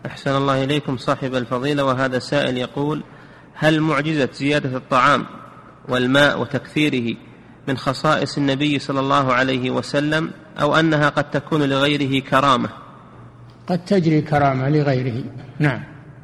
أحسن الله إليكم صاحب الفضيلة. وهذا سائل يقول: هل معجزة زيادة الطعام والماء وتكثيره من خصائص النبي صلى الله عليه وسلم، أو أنها قد تكون لغيره كرامة؟ قد تجري كرامة لغيره، نعم.